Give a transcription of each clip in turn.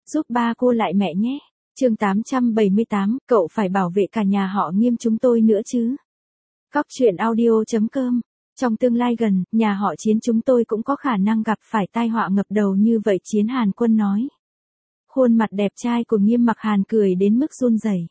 giúp ba cô lại mẹ nhé. Chương 878, cậu phải bảo vệ cả nhà họ Nghiêm chúng tôi nữa chứ. Góc truyện audio.com. Trong tương lai gần, nhà họ Chiến chúng tôi cũng có khả năng gặp phải tai họa ngập đầu như vậy, Chiến Hàn Quân nói. Khuôn mặt đẹp trai của Nghiêm Mặc Hàn cười đến mức run rẩy.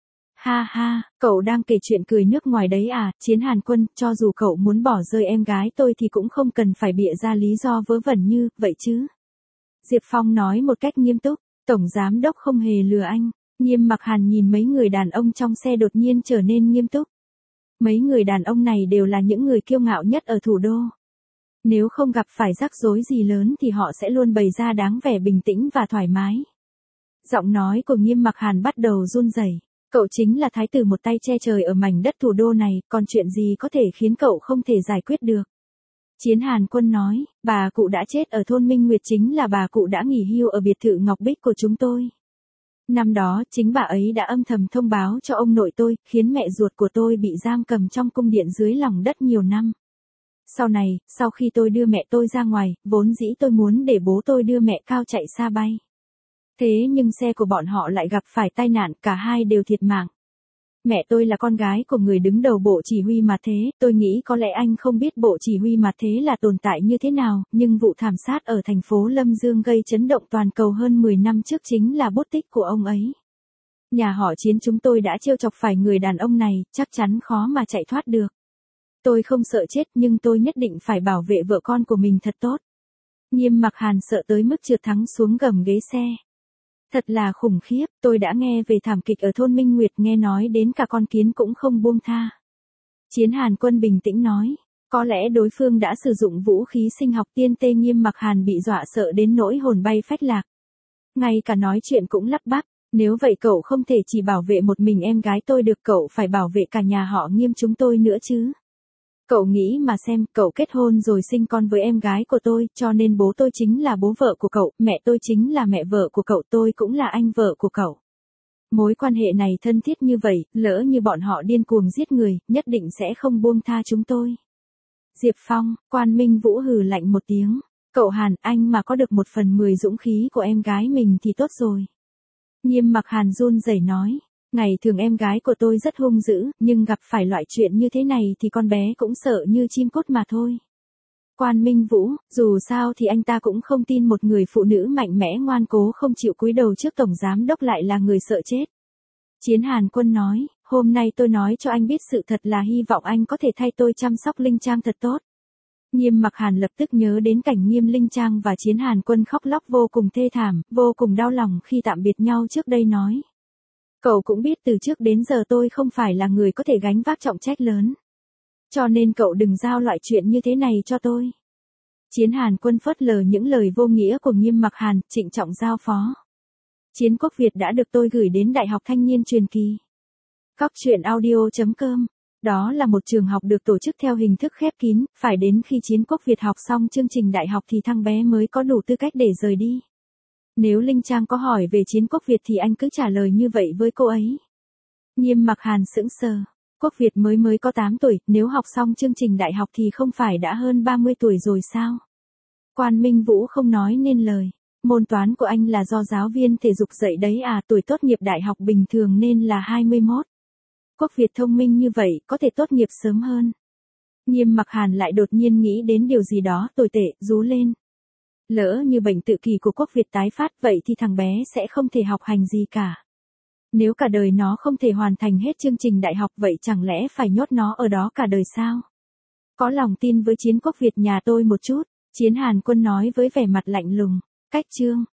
Ha ha, cậu đang kể chuyện cười nước ngoài đấy à, Chiến Hàn Quân, cho dù cậu muốn bỏ rơi em gái tôi thì cũng không cần phải bịa ra lý do vớ vẩn như vậy chứ. Diệp Phong nói một cách nghiêm túc, Tổng Giám Đốc không hề lừa anh. Nghiêm Mặc Hàn nhìn mấy người đàn ông trong xe đột nhiên trở nên nghiêm túc. Mấy người đàn ông này đều là những người kiêu ngạo nhất ở thủ đô. Nếu không gặp phải rắc rối gì lớn thì họ sẽ luôn bày ra dáng vẻ bình tĩnh và thoải mái. Giọng nói của Nghiêm Mặc Hàn bắt đầu run rẩy. Cậu chính là thái tử một tay che trời ở mảnh đất thủ đô này, còn chuyện gì có thể khiến cậu không thể giải quyết được. Chiến Hàn Quân nói, bà cụ đã chết ở thôn Minh Nguyệt chính là bà cụ đã nghỉ hưu ở biệt thự Ngọc Bích của chúng tôi. Năm đó, chính bà ấy đã âm thầm thông báo cho ông nội tôi, khiến mẹ ruột của tôi bị giam cầm trong cung điện dưới lòng đất nhiều năm. Sau này, sau khi tôi đưa mẹ tôi ra ngoài, vốn dĩ tôi muốn để bố tôi đưa mẹ cao chạy xa bay. Thế nhưng xe của bọn họ lại gặp phải tai nạn, cả hai đều thiệt mạng. Mẹ tôi là con gái của người đứng đầu bộ chỉ huy mà thế, tôi nghĩ có lẽ anh không biết bộ chỉ huy mà thế là tồn tại như thế nào, nhưng vụ thảm sát ở thành phố Lâm Dương gây chấn động toàn cầu hơn 10 năm trước chính là bút tích của ông ấy. Nhà họ Chiến chúng tôi đã trêu chọc phải người đàn ông này, chắc chắn khó mà chạy thoát được. Tôi không sợ chết nhưng tôi nhất định phải bảo vệ vợ con của mình thật tốt. Nghiêm Mặc Hàn sợ tới mức trượt thắng xuống gầm ghế xe. Thật là khủng khiếp, tôi đã nghe về thảm kịch ở thôn Minh Nguyệt, nghe nói đến cả con kiến cũng không buông tha. Chiến Hàn Quân bình tĩnh nói, có lẽ đối phương đã sử dụng vũ khí sinh học tiên tê. Nghiêm Mặc Hàn bị dọa sợ đến nỗi hồn bay phách lạc. Ngay cả nói chuyện cũng lắp bắp, nếu vậy cậu không thể chỉ bảo vệ một mình em gái tôi được, cậu phải bảo vệ cả nhà họ Nghiêm chúng tôi nữa chứ. Cậu nghĩ mà xem, cậu kết hôn rồi sinh con với em gái của tôi, cho nên bố tôi chính là bố vợ của cậu, mẹ tôi chính là mẹ vợ của cậu, tôi cũng là anh vợ của cậu. Mối quan hệ này thân thiết như vậy, lỡ như bọn họ điên cuồng giết người, nhất định sẽ không buông tha chúng tôi. Diệp Phong, Quan Minh Vũ hừ lạnh một tiếng. Cậu Hàn, anh mà có được 1/10 dũng khí của em gái mình thì tốt rồi. Nghiêm Mặc Hàn run rẩy nói. Ngày thường em gái của tôi rất hung dữ, nhưng gặp phải loại chuyện như thế này thì con bé cũng sợ như chim cút mà thôi. Quan Minh Vũ, dù sao thì anh ta cũng không tin một người phụ nữ mạnh mẽ ngoan cố không chịu cúi đầu trước Tổng Giám Đốc lại là người sợ chết. Chiến Hàn Quân nói, hôm nay tôi nói cho anh biết sự thật là hy vọng anh có thể thay tôi chăm sóc Linh Trang thật tốt. Nghiêm Mặc Hàn lập tức nhớ đến cảnh Nghiêm Linh Trang và Chiến Hàn Quân khóc lóc vô cùng thê thảm, vô cùng đau lòng khi tạm biệt nhau trước đây nói. Cậu cũng biết từ trước đến giờ tôi không phải là người có thể gánh vác trọng trách lớn. Cho nên cậu đừng giao loại chuyện như thế này cho tôi. Chiến Hàn Quân phớt lờ những lời vô nghĩa của Nghiêm Mặc Hàn, trịnh trọng giao phó. Chiến Quốc Việt đã được tôi gửi đến Đại học Thanh niên truyền kỳ. Góc truyện audio.com. Đó là một trường học được tổ chức theo hình thức khép kín, phải đến khi Chiến Quốc Việt học xong chương trình đại học thì thằng bé mới có đủ tư cách để rời đi. Nếu Linh Trang có hỏi về Chiến Quốc Việt thì anh cứ trả lời như vậy với cô ấy. Nghiêm Mặc Hàn sững sờ. Quốc Việt mới có 8 tuổi, nếu học xong chương trình đại học thì không phải đã hơn 30 tuổi rồi sao? Quan Minh Vũ không nói nên lời. Môn toán của anh là do giáo viên thể dục dạy đấy à, tuổi tốt nghiệp đại học bình thường nên là 21. Quốc Việt thông minh như vậy, có thể tốt nghiệp sớm hơn. Nghiêm Mặc Hàn lại đột nhiên nghĩ đến điều gì đó tồi tệ, rú lên. Lỡ như bệnh tự kỷ của Quốc Việt tái phát vậy thì thằng bé sẽ không thể học hành gì cả. Nếu cả đời nó không thể hoàn thành hết chương trình đại học vậy chẳng lẽ phải nhốt nó ở đó cả đời sao? Có lòng tin với Chiến Quốc Việt nhà tôi một chút, Chiến Hàn Quân nói với vẻ mặt lạnh lùng. Cách chương.